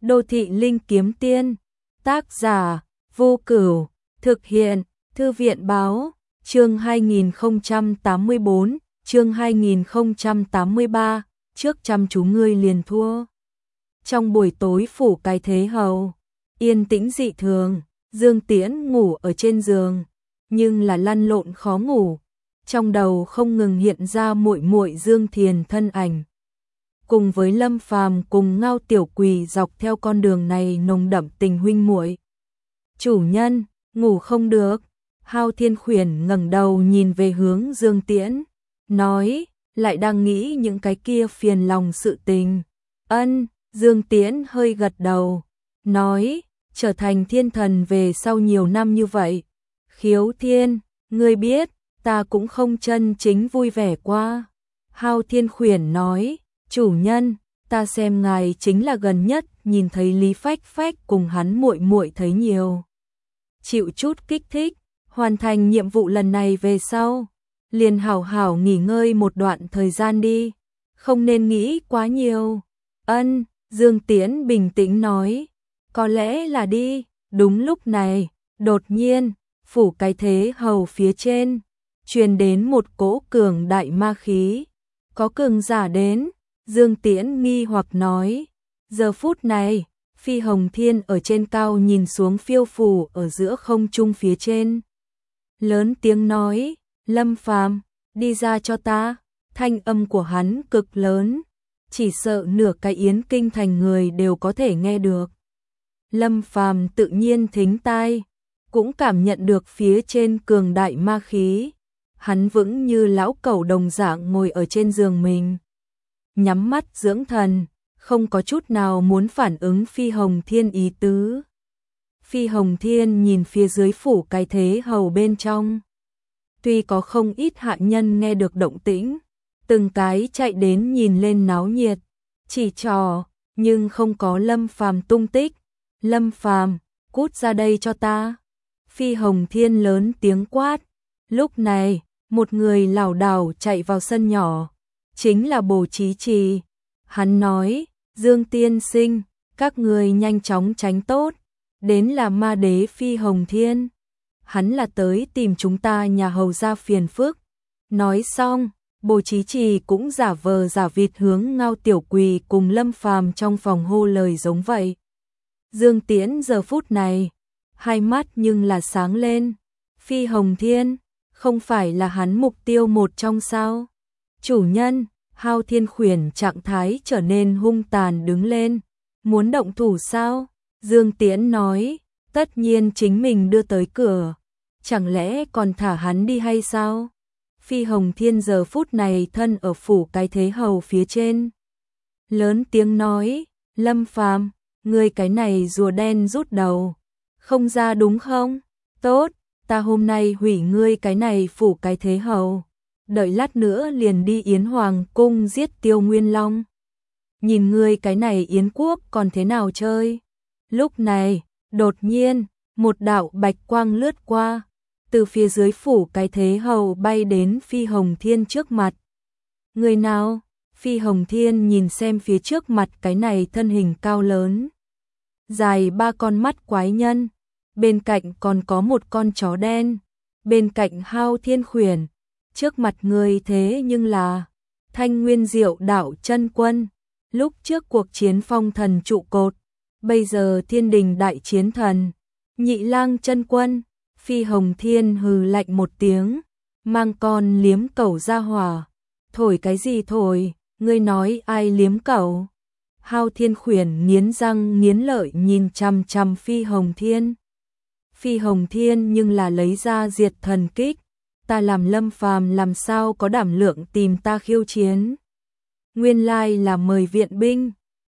Đô thị linh kiếm tiên. Tác giả Vô Cửu. Thực hiện Thư viện báo. Chương 2084, chương 2083, trước chăm chú ngươi liền thua. Trong buổi tối phủ cái thế hầu, yên tĩnh dị thường, Dương Tiễn ngủ ở trên giường, nhưng là lăn lộn khó ngủ, trong đầu không ngừng hiện ra muội muội Dương Thiền thân ảnh. Cùng với Lâm Phàm cùng Ngao Tiểu Quỳ dọc theo con đường này nồng đậm tình huynh muội. Chủ nhân, ngủ không được. Hao Thiên Khuyển ngẩng đầu nhìn về hướng Dương Tiễn, nói, lại đang nghĩ những cái kia phiền lòng sự tình. Ân, Dương Tiễn hơi gật đầu, nói, trở thành thiên thần về sau nhiều năm như vậy. Khiếu Thiên, ngươi biết, ta cũng không chân chính vui vẻ qua. Hao Thiên Khuyển nói, chủ nhân, ta xem ngài chính là gần nhất nhìn thấy Lý Phách Phách cùng hắn muội muội thấy nhiều. Chịu chút kích thích, hoàn thành nhiệm vụ lần này về sau, liền hảo hảo nghỉ ngơi một đoạn thời gian đi, không nên nghĩ quá nhiều. Ân, Dương Tiễn bình tĩnh nói, có lẽ là đi. Đúng lúc này, đột nhiên, phủ cái thế hầu phía trên, truyền đến một cỗ cường đại ma khí. Có cường giả đến, Dương Tiễn nghi hoặc nói, giờ phút này, Phi Hồng Thiên ở trên cao nhìn xuống phiêu phù ở giữa không trung phía trên. Lớn tiếng nói, Lâm Phàm, đi ra cho ta. Thanh âm của hắn cực lớn, chỉ sợ nửa cái Yến Kinh thành người đều có thể nghe được. Lâm Phàm tự nhiên thính tai, cũng cảm nhận được phía trên cường đại ma khí. Hắn vững như lão cẩu đồng dạng ngồi ở trên giường mình, nhắm mắt dưỡng thần, không có chút nào muốn phản ứng Phi Hồng Thiên ý tứ. Phi Hồng Thiên nhìn phía dưới phủ cái thế hầu bên trong. Tuy có không ít hạ nhân nghe được động tĩnh, từng cái chạy đến nhìn lên náo nhiệt, chỉ trò, nhưng không có Lâm Phàm tung tích. Lâm Phàm, cút ra đây cho ta. Phi Hồng Thiên lớn tiếng quát. Lúc này, một người lảo đảo chạy vào sân nhỏ, chính là Bồ Chí Trì. Hắn nói, Dương tiên sinh, các người nhanh chóng tránh tốt, đến là ma đế Phi Hồng Thiên. Hắn là tới tìm chúng ta nhà hầu ra phiền phức. Nói xong, Bồ Chí Trì cũng giả vờ giả vịt hướng Ngao Tiểu Quỳ cùng Lâm Phàm trong phòng hô lời giống vậy. Dương Tiễn giờ phút này, hai mắt nhưng là sáng lên. Phi Hồng Thiên, không phải là hắn mục tiêu một trong sao? Chủ nhân, Hao Thiên Khuyển trạng thái trở nên hung tàn đứng lên. Muốn động thủ sao? Dương Tiễn nói, tất nhiên chính mình đưa tới cửa. Chẳng lẽ còn thả hắn đi hay sao? Phi Hồng Thiên giờ phút này thân ở phủ cái thế hầu phía trên. Lớn tiếng nói, Lâm Phàm, ngươi cái này rùa đen rút đầu. Không ra đúng không? Tốt, ta hôm nay hủy ngươi cái này phủ cái thế hầu. Đợi lát nữa liền đi Yến Hoàng cung giết Tiêu Nguyên Long. Nhìn ngươi cái này Yến quốc còn thế nào chơi? Lúc này, đột nhiên, một đạo bạch quang lướt qua, từ phía dưới phủ cái thế hầu bay đến Phi Hồng Thiên trước mặt. Người nào? Phi Hồng Thiên nhìn xem phía trước mặt cái này thân hình cao lớn, dài ba con mắt quái nhân, bên cạnh còn có một con chó đen, bên cạnh Hao Thiên Khuyển, trước mặt người thế nhưng là Thanh Nguyên Diệu Đạo Chân Quân, lúc trước cuộc chiến phong thần trụ cột, bây giờ thiên đình đại chiến thần, Nhị Lang Chân Quân. Phi Hồng Thiên hừ lạnh một tiếng, mang con liếm cẩu ra hỏa. Thổi cái gì thổi, ngươi nói ai liếm cẩu? Hao Thiên Khuyển nghiến răng nghiến lợi nhìn chằm chằm Phi Hồng Thiên. Phi Hồng Thiên nhưng là lấy ra diệt thần kích, ta làm Lâm Phàm làm sao có đảm lượng tìm ta khiêu chiến. Nguyên lai là mời viện binh.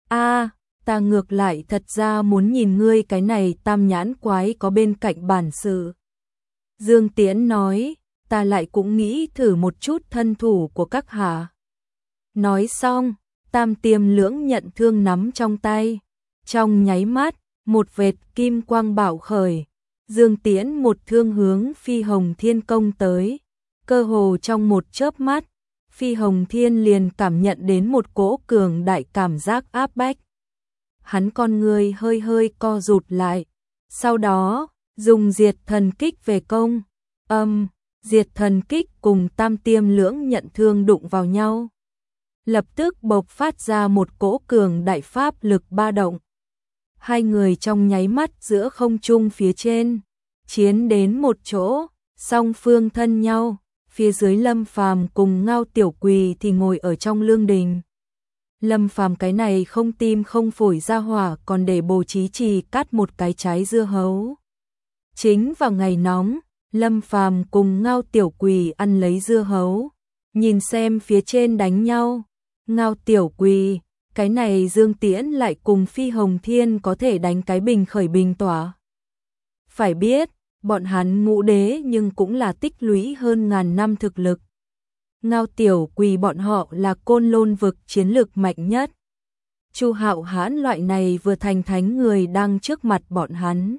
Ta ngược lại thật ra muốn nhìn ngươi cái này tam nhãn quái có bên cạnh bản sự. Dương Tiễn nói, ta lại cũng nghĩ thử một chút thân thủ của các hạ. Nói xong, Tam Tiêm Lưỡng nhận thương nắm trong tay. Trong nháy mắt, một vệt kim quang bạo khởi. Dương Tiễn một thương hướng Phi Hồng Thiên công tới. Cơ hồ trong một chớp mắt, Phi Hồng Thiên liền cảm nhận đến một cỗ cường đại cảm giác áp bách. hắn con người hơi hơi co rụt lại. Sau đó, dùng diệt thần kích về công. Diệt thần kích cùng tam tiêm lưỡng nhận thương đụng vào nhau. Lập tức bộc phát ra một cỗ cường đại pháp lực ba động. Hai người trong nháy mắt giữa không trung phía trên, chiến đến một chỗ, song phương thân nhau, phía dưới Lâm Phàm cùng Ngao Tiểu Quỳ thì ngồi ở trong lương đình. Lâm Phàm cái này không tim không phổi ra hỏa còn để Bồ Chí Trì cắt một cái trái dưa hấu. Chính vào ngày nóng, Lâm Phàm cùng Ngao Tiểu Quỳ ăn lấy dưa hấu, nhìn xem phía trên đánh nhau. Ngao Tiểu Quỳ, cái này Dương Tiễn lại cùng Phi Hồng Thiên có thể đánh cái bình khởi bình tỏa. Phải biết, bọn hắn ngũ đế nhưng cũng là tích lũy hơn ngàn năm thực lực. Ngao Tiểu Quỳ bọn họ là Côn Lôn vực chiến lực mạnh nhất. Chu Hạo Hãn loại này vừa thành thánh người đang trước mặt bọn hắn.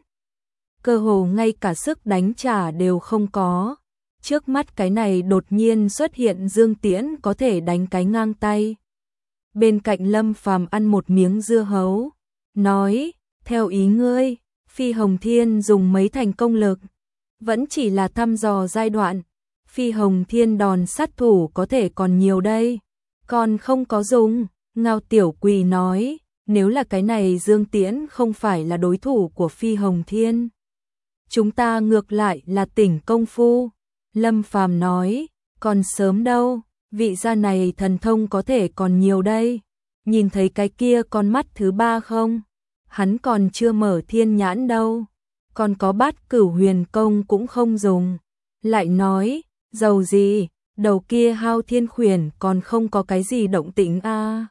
Cơ hồ ngay cả sức đánh trả đều không có. Trước mắt cái này đột nhiên xuất hiện Dương Tiễn có thể đánh cái ngang tay. Bên cạnh Lâm Phàm ăn một miếng dưa hấu, nói, theo ý ngươi, Phi Hồng Thiên dùng mấy thành công lực, vẫn chỉ là thăm dò giai đoạn, Phi Hồng Thiên đòn sát thủ có thể còn nhiều đây, còn không có dùng. Ngao Tiểu Quỳ nói, nếu là cái này Dương Tiễn không phải là đối thủ của Phi Hồng Thiên, chúng ta ngược lại là tỉnh công phu. Lâm Phàm nói, còn sớm đâu, vị gia này thần thông có thể còn nhiều đây. Nhìn thấy cái kia con mắt thứ ba không? Hắn còn chưa mở thiên nhãn đâu. Còn có Bát Cửu Huyền Công cũng không dùng. Lại nói, dầu gì, đầu kia Hao Thiên Khuyển còn không có cái gì động tĩnh a.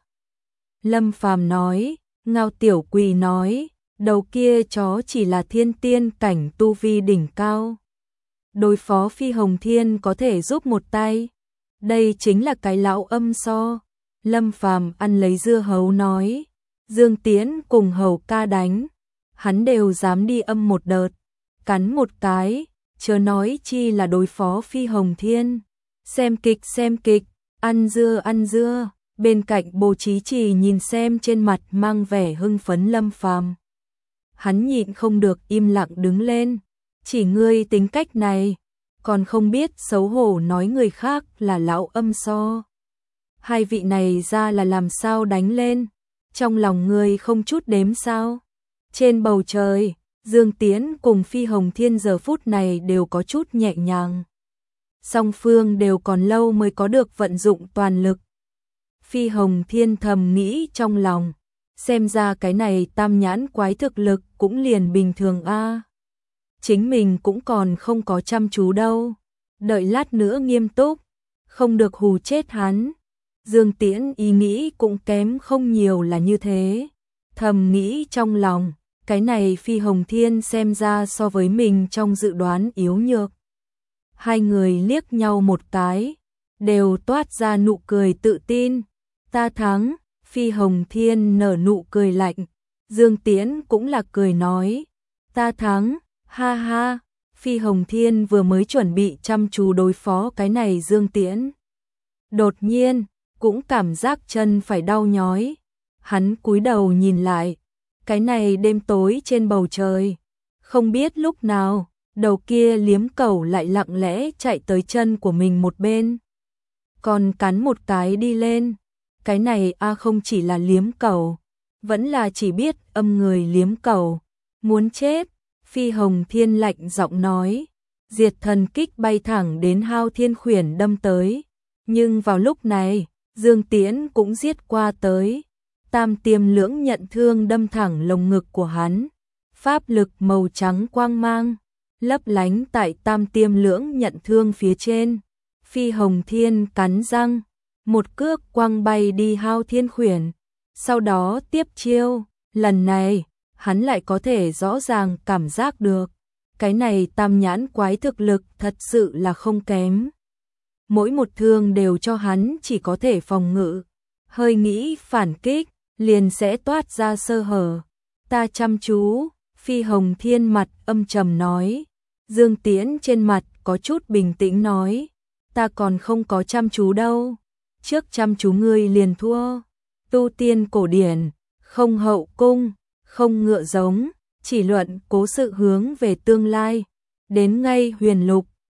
Lâm Phàm nói, Ngao Tiểu Quỳ nói, đầu kia chó chỉ là thiên tiên cảnh tu vi đỉnh cao. Đối phó Phi Hồng Thiên có thể giúp một tay. Đây chính là cái lão âm so. Lâm Phàm ăn lấy dưa hấu nói, Dương Tiễn cùng Hầu ca đánh, hắn đều dám đi âm một đợt, cắn một cái, chớ nói chi là đối phó Phi Hồng Thiên. Xem kịch, ăn dưa. Bên cạnh Bồ Chí Trì nhìn xem trên mặt mang vẻ hưng phấn Lâm Phàm. Hắn nhịn không được im lặng đứng lên, chỉ ngươi tính cách này, còn không biết xấu hổ nói người khác là lão âm so. Hai vị này ra là làm sao đánh lên, trong lòng ngươi không chút đếm sao. Trên bầu trời, Dương Tiễn cùng Phi Hồng Thiên giờ phút này đều có chút nhẹ nhàng. Song phương đều còn lâu mới có được vận dụng toàn lực. Phi Hồng Thiên thầm nghĩ trong lòng, xem ra cái này tam nhãn quái thực lực cũng liền bình thường a. Chính mình cũng còn không có chăm chú đâu, đợi lát nữa nghiêm túc, không được hù chết hắn. Dương Tiễn ý nghĩ cũng kém không nhiều là như thế, thầm nghĩ trong lòng, cái này Phi Hồng Thiên xem ra so với mình trong dự đoán yếu nhược. Hai người liếc nhau một cái, đều toát ra nụ cười tự tin. Ta thắng. Phi Hồng Thiên nở nụ cười lạnh, Dương Tiễn cũng là cười nói, ta thắng, ha ha. Phi Hồng Thiên vừa mới chuẩn bị chăm chú đối phó cái này Dương Tiễn, đột nhiên cũng cảm giác chân phải đau nhói. Hắn cúi đầu nhìn lại, cái này đêm tối trên bầu trời, không biết lúc nào đầu kia liếm cẩu lại lặng lẽ chạy tới chân của mình một bên, còn cắn một cái đi lên. Cái này không chỉ là liếm cẩu, vẫn là chỉ biết âm người liếm cẩu, muốn chết. Phi Hồng Thiên lạnh giọng nói, diệt thần kích bay thẳng đến Hao Thiên Khuyển đâm tới. Nhưng vào lúc này, Dương Tiễn cũng giết qua tới, tam tiêm lưỡng nhận thương đâm thẳng lồng ngực của hắn. Pháp lực màu trắng quang mang, lấp lánh tại tam tiêm lưỡng nhận thương phía trên. Phi Hồng Thiên cắn răng, một cước quăng bay đi Hao Thiên Khuyển, sau đó tiếp chiêu. Lần này, hắn lại có thể rõ ràng cảm giác được, cái này tam nhãn quái thực lực thật sự là không kém. Mỗi một thương đều cho hắn chỉ có thể phòng ngự, hơi nghĩ phản kích, liền sẽ toát ra sơ hở. Ta chăm chú. Phi Hồng Thiên mặt âm trầm nói. Dương Tiễn trên mặt có chút bình tĩnh nói, ta còn không có chăm chú đâu, trước chăm chú ngươi liền thua. Tu tiên cổ điển, không hậu cung, không ngựa giống, chỉ luận cố sự hướng về tương lai. Đến ngay Huyền Lục,